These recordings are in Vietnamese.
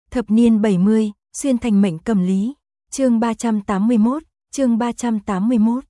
Thập niên 70, xuyên thành mệnh cầm lý. Chương 381.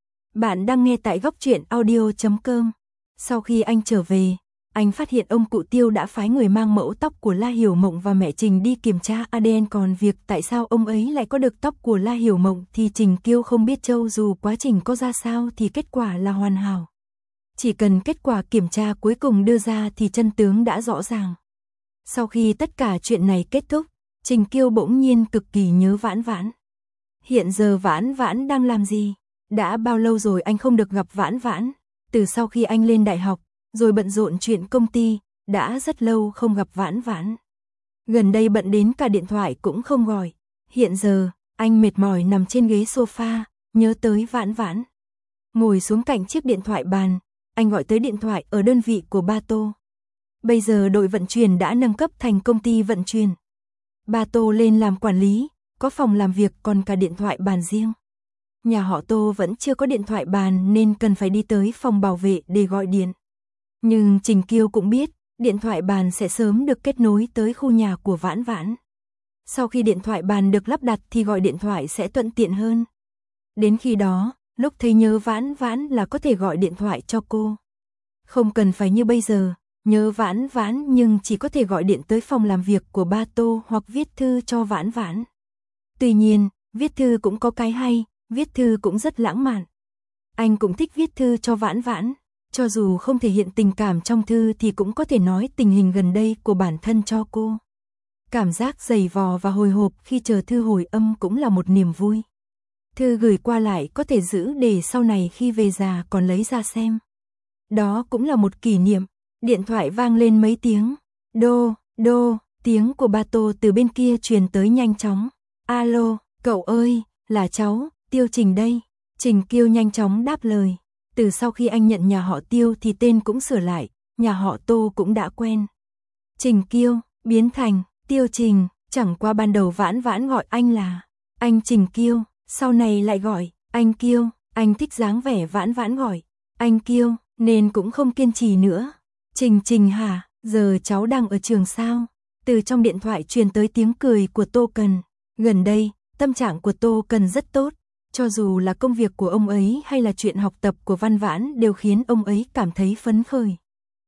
Bạn đang nghe tại góc truyện audio.com. Sau khi anh trở về, anh phát hiện ông cụ Tiêu đã phái người mang mẫu tóc của La Hiểu Mộng và mẹ Trình đi kiểm tra ADN, còn việc tại sao ông ấy lại có được tóc của La Hiểu Mộng thì Trình Kiêu không biết, châu dù quá trình có ra sao thì kết quả là hoàn hảo. Chỉ cần kết quả kiểm tra cuối cùng đưa ra thì chân tướng đã rõ ràng. Sau khi tất cả chuyện này kết thúc, Trình Kiêu bỗng nhiên cực kỳ nhớ Vãn Vãn. Hiện giờ Vãn Vãn đang làm gì? Đã bao lâu rồi anh không được gặp Vãn Vãn? Từ sau khi anh lên đại học, rồi bận rộn chuyện công ty, đã rất lâu không gặp Vãn Vãn. Gần đây bận đến cả điện thoại cũng không gọi. Hiện giờ, anh mệt mỏi nằm trên ghế sofa, nhớ tới Vãn Vãn. Ngồi xuống cạnh chiếc điện thoại bàn, anh gọi tới điện thoại ở đơn vị của ba Tô. Bây giờ đội vận chuyển đã nâng cấp thành công ty vận chuyển. Ba Tô lên làm quản lý, có phòng làm việc còn cả điện thoại bàn riêng. Nhà họ Tô vẫn chưa có điện thoại bàn nên cần phải đi tới phòng bảo vệ để gọi điện. Nhưng Trình Kiêu cũng biết, điện thoại bàn sẽ sớm được kết nối tới khu nhà của Vãn Vãn. Sau khi điện thoại bàn được lắp đặt thì gọi điện thoại sẽ thuận tiện hơn. Đến khi đó, lúc thấy nhớ Vãn Vãn là có thể gọi điện thoại cho cô. Không cần phải như bây giờ, nhớ Vãn Vãn nhưng chỉ có thể gọi điện tới phòng làm việc của ba Tô hoặc viết thư cho Vãn Vãn. Tuy nhiên, viết thư cũng có cái hay, viết thư cũng rất lãng mạn. Anh cũng thích viết thư cho Vãn Vãn, cho dù không thể hiện tình cảm trong thư thì cũng có thể nói tình hình gần đây của bản thân cho cô. Cảm giác dày vò và hồi hộp khi chờ thư hồi âm cũng là một niềm vui. Thư gửi qua lại có thể giữ để sau này khi về già còn lấy ra xem. Đó cũng là một kỷ niệm. Điện thoại vang lên mấy tiếng. Đô, đô, tiếng của ba Tô từ bên kia truyền tới nhanh chóng. Alo, cậu ơi, là cháu, Tiêu Trình đây. Trình Kiêu nhanh chóng đáp lời. Từ sau khi anh nhận nhà họ Tiêu thì tên cũng sửa lại, nhà họ Tô cũng đã quen. Trình Kiêu, biến thành Tiêu Trình, chẳng qua ban đầu Vãn Vãn gọi anh là anh Trình Kiêu, sau này lại gọi anh Kiêu, anh thích dáng vẻ Vãn Vãn gọi anh Kiêu, nên cũng không kiên trì nữa. Trình hả, giờ cháu đang ở trường sao? Từ trong điện thoại truyền tới tiếng cười của Tô Cần. Gần đây, tâm trạng của Tô Cần rất tốt. Cho dù là công việc của ông ấy hay là chuyện học tập của Vãn Vãn đều khiến ông ấy cảm thấy phấn khởi.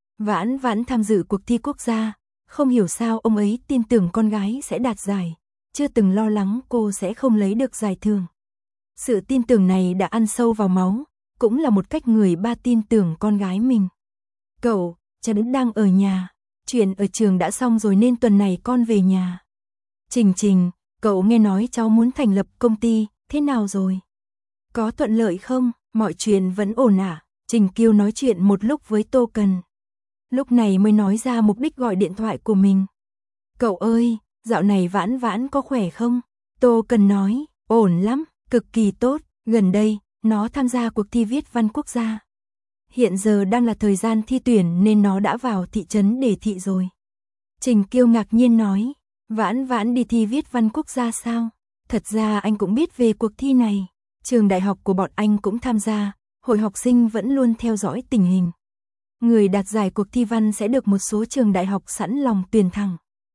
Vãn Vãn tham dự cuộc thi quốc gia, không hiểu sao ông ấy tin tưởng con gái sẽ đạt giải, chưa từng lo lắng cô sẽ không lấy được giải thưởng. Sự tin tưởng này đã ăn sâu vào máu, cũng là một cách người ba tin tưởng con gái mình. Cậu, cháu đang ở nhà, chuyện ở trường đã xong rồi nên tuần này con về nhà. Trình, cậu nghe nói cháu muốn thành lập công ty, thế nào rồi? Có thuận lợi không? Mọi chuyện vẫn ổn à? Trình Kiêu nói chuyện một lúc với Tô Cần. Lúc này mới nói ra mục đích gọi điện thoại của mình. Cậu ơi, dạo này Vãn Vãn có khỏe không? Tô Cần nói, ổn lắm, cực kỳ tốt, gần đây, nó tham gia cuộc thi viết văn quốc gia. Hiện giờ đang là thời gian thi tuyển nên nó đã vào thị trấn để thị rồi. Trình Kiêu ngạc nhiên nói, Vãn Vãn đi thi viết văn quốc gia sao? Thật ra anh cũng biết về cuộc thi này, trường đại học của bọn anh cũng tham gia, hội học sinh vẫn luôn theo dõi tình hình. Người đạt giải cuộc thi văn sẽ được một số trường đại học sẵn lòng tuyển thẳng.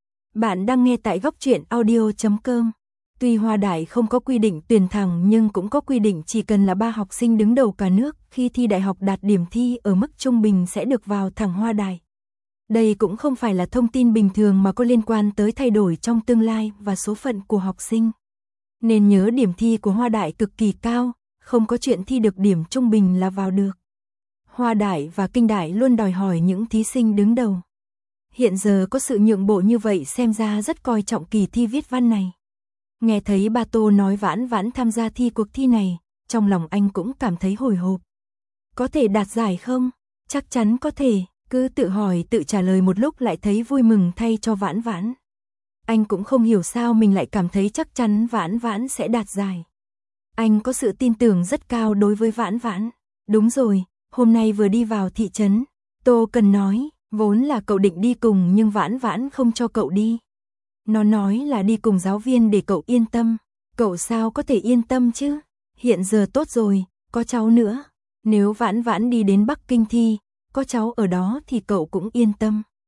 Bạn đang nghe tại góc truyện audio.com. Tuy Hoa Đại không có quy định tuyển thẳng nhưng cũng có quy định chỉ cần là 3 học sinh đứng đầu cả nước khi thi đại học đạt điểm thi ở mức trung bình sẽ được vào thẳng Hoa Đại. Đây cũng không phải là thông tin bình thường mà có liên quan tới thay đổi trong tương lai và số phận của học sinh. Nên nhớ điểm thi của Hoa Đại cực kỳ cao, không có chuyện thi được điểm trung bình là vào được. Hoa Đại và Kinh Đại luôn đòi hỏi những thí sinh đứng đầu. Hiện giờ có sự nhượng bộ như vậy xem ra rất coi trọng kỳ thi viết văn này. Nghe thấy ba Tô nói Vãn Vãn tham gia thi cuộc thi này, trong lòng anh cũng cảm thấy hồi hộp. Có thể đạt giải không? Chắc chắn có thể, cứ tự hỏi tự trả lời một lúc lại thấy vui mừng thay cho Vãn Vãn. Anh cũng không hiểu sao mình lại cảm thấy chắc chắn Vãn Vãn sẽ đạt giải. Anh có sự tin tưởng rất cao đối với Vãn Vãn. Đúng rồi, hôm nay vừa đi vào thị trấn, Tô Cần nói, vốn là cậu định đi cùng nhưng Vãn Vãn không cho cậu đi. Nó nói là đi cùng giáo viên để cậu yên tâm. Cậu sao có thể yên tâm chứ? Hiện giờ tốt rồi, có cháu nữa. Nếu Vãn Vãn đi đến Bắc Kinh thi, có cháu ở đó thì cậu cũng yên tâm.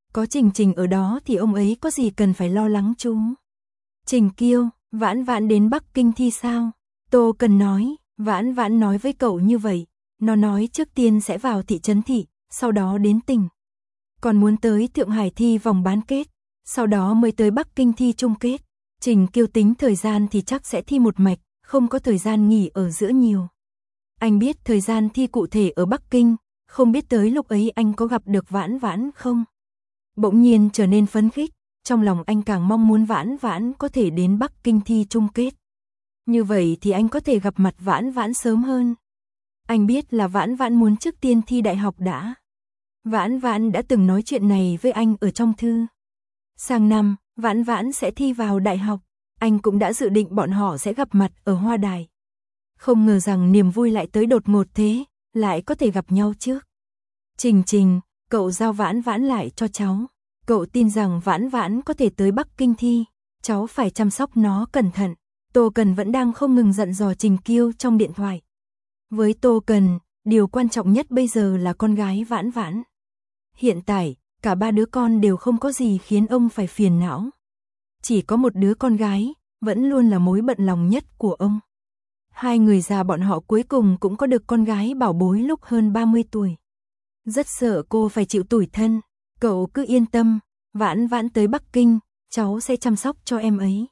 Có Trình Trình ở đó thì ông ấy có gì cần phải lo lắng chú. Trình Kiêu, Vãn Vãn đến Bắc Kinh thi sao? Tô Cần nói, Vãn Vãn nói với cậu như vậy. Nó nói trước tiên sẽ vào thị trấn thị, sau đó đến tỉnh. Còn muốn tới Thượng Hải thi vòng bán kết, sau đó mới tới Bắc Kinh thi chung kết. Trình Kiêu tính thời gian thì chắc sẽ thi một mạch, không có thời gian nghỉ ở giữa nhiều. Anh biết thời gian thi cụ thể ở Bắc Kinh, không biết tới lúc ấy anh có gặp được Vãn Vãn không? Bỗng nhiên trở nên phấn khích, trong lòng anh càng mong muốn Vãn Vãn có thể đến Bắc Kinh thi chung kết. Như vậy thì anh có thể gặp mặt Vãn Vãn sớm hơn. Anh biết là Vãn Vãn muốn trước tiên thi đại học đã. Vãn Vãn đã từng nói chuyện này với anh ở trong thư. Sang năm, Vãn Vãn sẽ thi vào đại học, anh cũng đã dự định bọn họ sẽ gặp mặt ở Hoa Đài. Không ngờ rằng niềm vui lại tới đột ngột thế, lại có thể gặp nhau trước. Trình Trình, cậu giao Vãn Vãn lại cho cháu. Cậu tin rằng Vãn Vãn có thể tới Bắc Kinh thi, cháu phải chăm sóc nó cẩn thận. Tô Cần vẫn đang không ngừng dặn dò Trình Kiêu trong điện thoại. Với Tô Cần, điều quan trọng nhất bây giờ là con gái Vãn Vãn. Hiện tại, cả ba đứa con đều không có gì khiến ông phải phiền não. Chỉ có một đứa con gái, vẫn luôn là mối bận lòng nhất của ông. Hai người già bọn họ cuối cùng cũng có được con gái bảo bối lúc hơn 30 tuổi. Rất sợ cô phải chịu tủi thân, cậu cứ yên tâm, Vãn Vãn tới Bắc Kinh, cháu sẽ chăm sóc cho em ấy.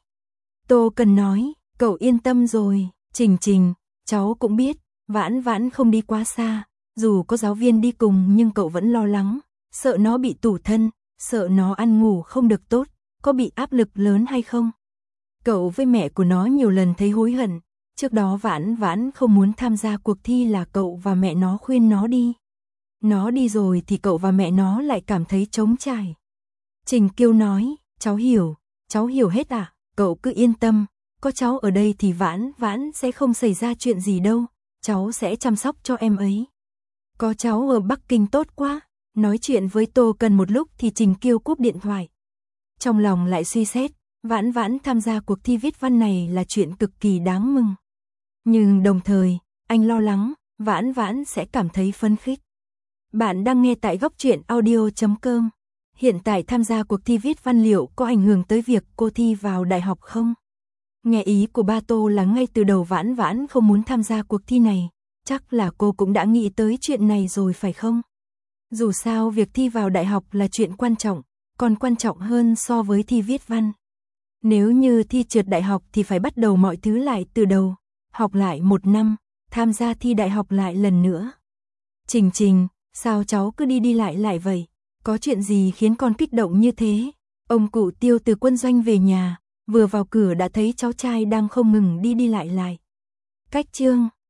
Tô Cần nói, cậu yên tâm rồi, Trình Trình, cháu cũng biết, Vãn Vãn không đi quá xa, dù có giáo viên đi cùng nhưng cậu vẫn lo lắng, sợ nó bị tủi thân, sợ nó ăn ngủ không được tốt, có bị áp lực lớn hay không. Cậu với mẹ của nó nhiều lần thấy hối hận, trước đó Vãn Vãn không muốn tham gia cuộc thi là cậu và mẹ nó khuyên nó đi. Nó đi rồi thì cậu và mẹ nó lại cảm thấy trống trải. Trình Kiêu nói, cháu hiểu hết à, cậu cứ yên tâm, có cháu ở đây thì Vãn Vãn sẽ không xảy ra chuyện gì đâu, cháu sẽ chăm sóc cho em ấy. Có cháu ở Bắc Kinh tốt quá. Nói chuyện với Tô Cần một lúc thì Trình Kiêu cúp điện thoại. Trong lòng lại suy xét, Vãn Vãn tham gia cuộc thi viết văn này là chuyện cực kỳ đáng mừng. Nhưng đồng thời, anh lo lắng, Vãn Vãn sẽ cảm thấy phấn khích. Bạn đang nghe tại góc truyện audio.com. Hiện tại tham gia cuộc thi viết văn liệu có ảnh hưởng tới việc cô thi vào đại học không? Nghe ý của ba Tô là ngay từ đầu Vãn Vãn không muốn tham gia cuộc thi này. Chắc là cô cũng đã nghĩ tới chuyện này rồi phải không? Dù sao việc thi vào đại học là chuyện quan trọng, còn quan trọng hơn so với thi viết văn. Nếu như thi trượt đại học thì phải bắt đầu mọi thứ lại từ đầu, học lại 1 năm, tham gia thi đại học lại lần nữa. Trình Trình, sao cháu cứ đi lại vậy? Có chuyện gì khiến con kích động như thế? Ông cụ Tiêu từ quân doanh về nhà, vừa vào cửa đã thấy cháu trai đang không ngừng đi lại. Cách chương